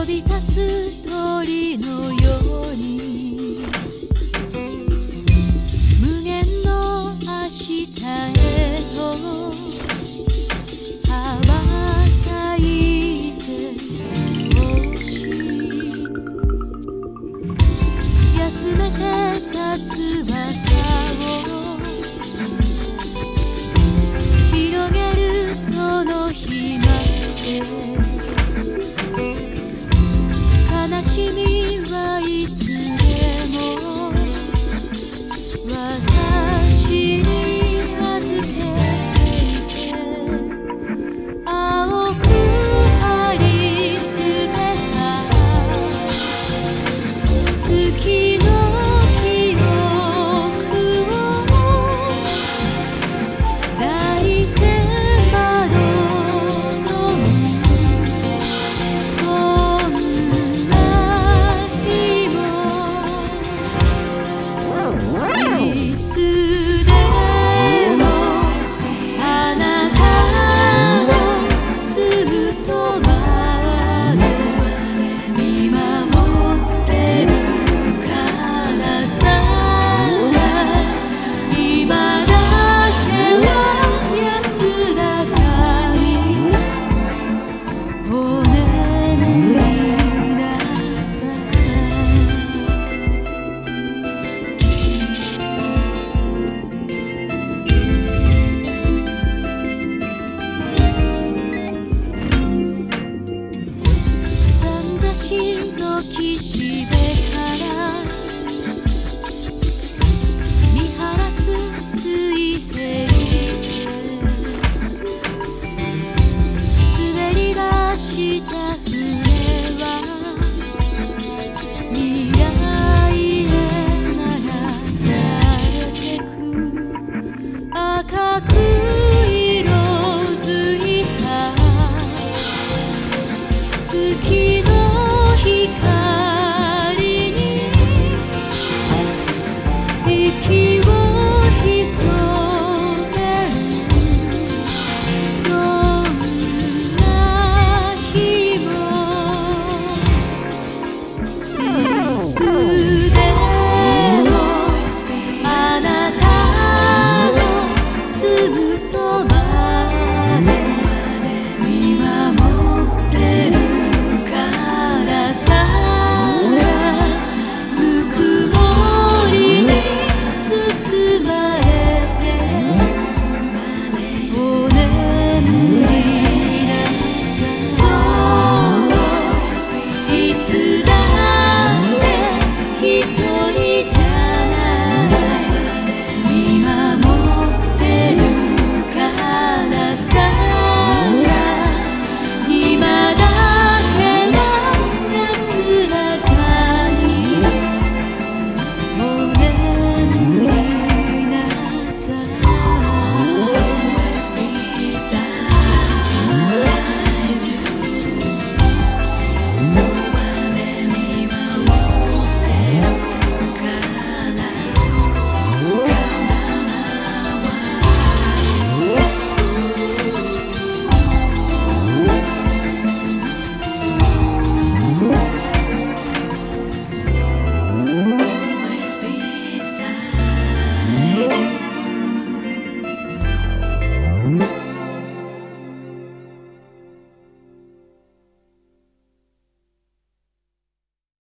び立つ鳥のように無限の明日へと羽ばたいてほしい。休めてた翼を広げるその日まで悲しみはいつでも私に預けていて青く張り詰めた月の記憶を抱いて窓のこんな日もいつでもあなたのすぐそばで見守ってるからさ。今だけは安らかにお眠りなさい。さんざしの岸辺から見晴らす水平線滑り出した船は未来へ流されてく赤く色づいた月の光に息を潜めるそんな日もいつでもあなたのすぐそばで見守ってるからさ。ぬくもりに包まれてお眠りなさい。いつだって一人じゃない見守ってるからさ。今だけは安らかにお眠りなさい。Always beside you そばで見守ってるからAlways beside you